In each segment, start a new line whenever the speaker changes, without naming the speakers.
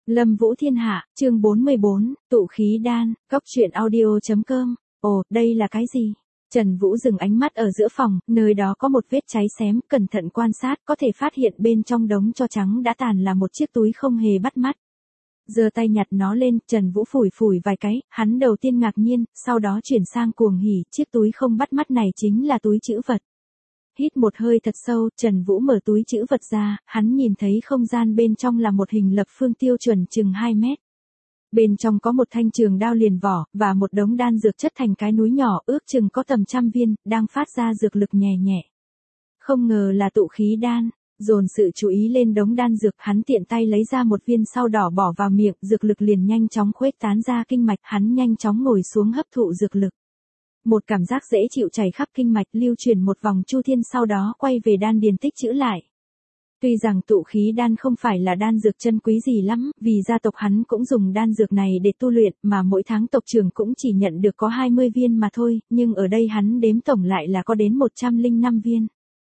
Lâm Vũ Thiên Hạ, chương 44, tụ khí đan, góc truyện audio.com. Ồ, đây là cái gì? Trần Vũ dừng ánh mắt ở giữa phòng, nơi đó có một vết cháy xém, cẩn thận quan sát có thể phát hiện bên trong đống tro trắng đã tàn là một chiếc túi không hề bắt mắt. Giơ tay nhặt nó lên, Trần Vũ phủi phủi vài cái, hắn đầu tiên ngạc nhiên, sau đó chuyển sang cuồng hỉ, chiếc túi không bắt mắt này chính là túi trữ vật. Hít một hơi thật sâu, Trần Vũ mở túi trữ vật ra, hắn nhìn thấy không gian bên trong là một hình lập phương tiêu chuẩn chừng 2 mét. Bên trong có một thanh trường đao liền vỏ, và một đống đan dược chất thành cái núi nhỏ ước chừng có tầm 100 viên, đang phát ra dược lực nhẹ nhẹ. Không ngờ là tụ khí đan, dồn sự chú ý lên đống đan dược, hắn tiện tay lấy ra một viên sau đỏ bỏ vào miệng, dược lực liền nhanh chóng khuếch tán ra kinh mạch, hắn nhanh chóng ngồi xuống hấp thụ dược lực. Một cảm giác dễ chịu chảy khắp kinh mạch lưu truyền một vòng chu thiên sau đó quay về đan điền tích trữ lại. Tuy rằng tụ khí đan không phải là đan dược chân quý gì lắm, vì gia tộc hắn cũng dùng đan dược này để tu luyện, mà mỗi tháng tộc trưởng cũng chỉ nhận được có 20 viên mà thôi, nhưng ở đây hắn đếm tổng lại là có đến 105 viên.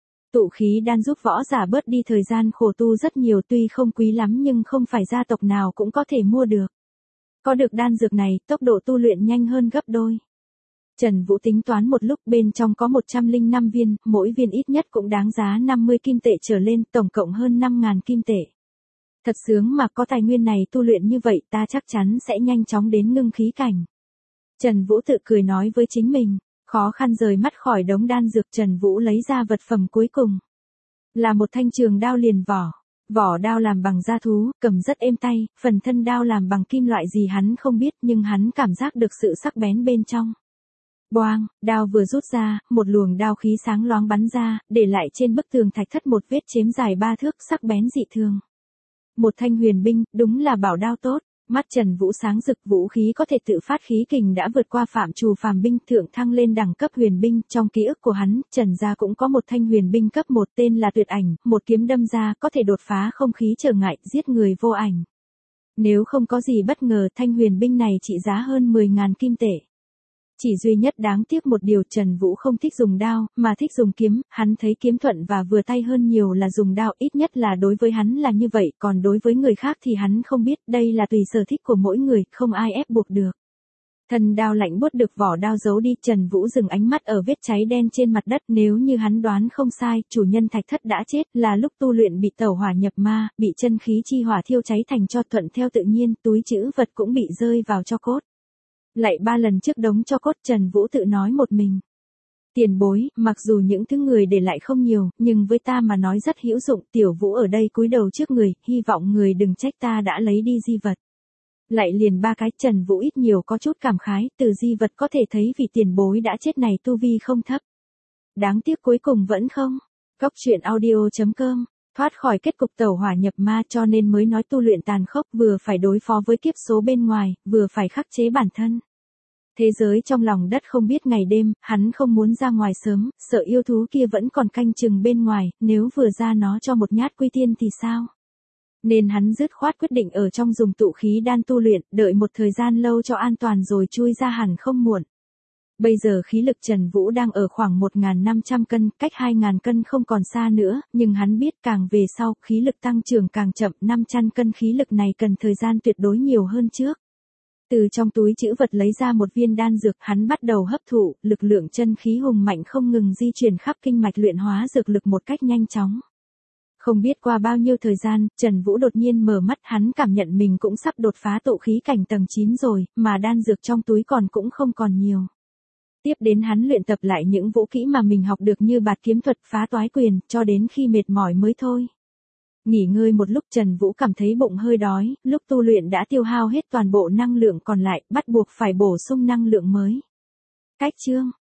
Tụ khí đan giúp võ giả bớt đi thời gian khổ tu rất nhiều, tuy không quý lắm nhưng không phải gia tộc nào cũng có thể mua được. Có được đan dược này, tốc độ tu luyện nhanh hơn gấp đôi. Trần Vũ tính toán một lúc, bên trong có 105 viên, mỗi viên ít nhất cũng đáng giá 50 kim tệ trở lên, tổng cộng hơn 5.000 kim tệ. Thật sướng mà có tài nguyên này tu luyện như vậy, ta chắc chắn sẽ nhanh chóng đến ngưng khí cảnh. Trần Vũ tự cười nói với chính mình, khó khăn rời mắt khỏi đống đan dược, Trần Vũ lấy ra vật phẩm cuối cùng. Là một thanh trường đao liền vỏ. Vỏ đao làm bằng da thú, cầm rất êm tay, phần thân đao làm bằng kim loại gì hắn không biết nhưng hắn cảm giác được sự sắc bén bên trong. Boang, đao vừa rút ra, một luồng đao khí sáng loáng bắn ra, để lại trên bức tường thạch thất một vết chém dài 3 thước, sắc bén dị thường. Một thanh huyền binh, đúng là bảo đao tốt. Mắt Trần Vũ sáng rực, vũ khí có thể tự phát khí kình đã vượt qua phạm trù phàm binh, thượng thăng lên đẳng cấp huyền binh. Trong ký ức của hắn, Trần gia cũng có một thanh huyền binh cấp 1 tên là Tuyệt Ảnh, một kiếm đâm ra có thể đột phá không khí trở ngại, giết người vô ảnh. Nếu không có gì bất ngờ, thanh huyền binh này trị giá hơn 10.000 kim tệ. Chỉ duy nhất đáng tiếc một điều, Trần Vũ không thích dùng đao, mà thích dùng kiếm, hắn thấy kiếm thuận và vừa tay hơn nhiều là dùng đao, ít nhất là đối với hắn là như vậy, còn đối với người khác thì hắn không biết, đây là tùy sở thích của mỗi người, không ai ép buộc được. Thân đao lạnh buốt được vỏ đao giấu đi, Trần Vũ dừng ánh mắt ở vết cháy đen trên mặt đất, nếu như hắn đoán không sai, chủ nhân thạch thất đã chết, là lúc tu luyện bị tẩu hỏa nhập ma, bị chân khí chi hỏa thiêu cháy thành tro, thuận theo tự nhiên, túi trữ vật cũng bị rơi vào tro cốt. Lại 3 lần trước đống cho cốt, Trần Vũ tự nói một mình. Tiền bối, mặc dù những thứ người để lại không nhiều, nhưng với ta mà nói rất hữu dụng, Tiểu Vũ ở đây cúi đầu trước người, hy vọng người đừng trách ta đã lấy đi di vật. Lại liền 3 cái, Trần Vũ ít nhiều có chút cảm khái, từ di vật có thể thấy vị tiền bối đã chết này tu vi không thấp. Đáng tiếc cuối cùng vẫn không. Góc truyện audio.com. Thoát khỏi kết cục tẩu hỏa nhập ma cho nên mới nói tu luyện tàn khốc, vừa phải đối phó với kiếp số bên ngoài, vừa phải khắc chế bản thân. Thế giới trong lòng đất không biết ngày đêm, hắn không muốn ra ngoài sớm, sợ yêu thú kia vẫn còn canh chừng bên ngoài, nếu vừa ra nó cho một nhát quy tiên thì sao? Nên hắn dứt khoát quyết định ở trong dùng tụ khí đan tu luyện, đợi một thời gian lâu cho an toàn rồi chui ra hẳn không muộn. Bây giờ khí lực Trần Vũ đang ở khoảng 1.500 cân, cách 2.000 cân không còn xa nữa, nhưng hắn biết càng về sau, khí lực tăng trưởng càng chậm, 500 cân khí lực này cần thời gian tuyệt đối nhiều hơn trước. Từ trong túi trữ vật lấy ra một viên đan dược, hắn bắt đầu hấp thụ, lực lượng chân khí hùng mạnh không ngừng di chuyển khắp kinh mạch luyện hóa dược lực một cách nhanh chóng. Không biết qua bao nhiêu thời gian, Trần Vũ đột nhiên mở mắt, hắn cảm nhận mình cũng sắp đột phá tụ khí cảnh tầng 9 rồi, mà đan dược trong túi cũng không còn nhiều. Tiếp đến hắn luyện tập lại những vũ kỹ mà mình học được như bạt kiếm thuật, phá toái quyền, cho đến khi mệt mỏi mới thôi. Nghỉ ngơi một lúc, Trần Vũ cảm thấy bụng hơi đói, lúc tu luyện đã tiêu hao hết toàn bộ năng lượng còn lại, bắt buộc phải bổ sung năng lượng mới. Cách chương,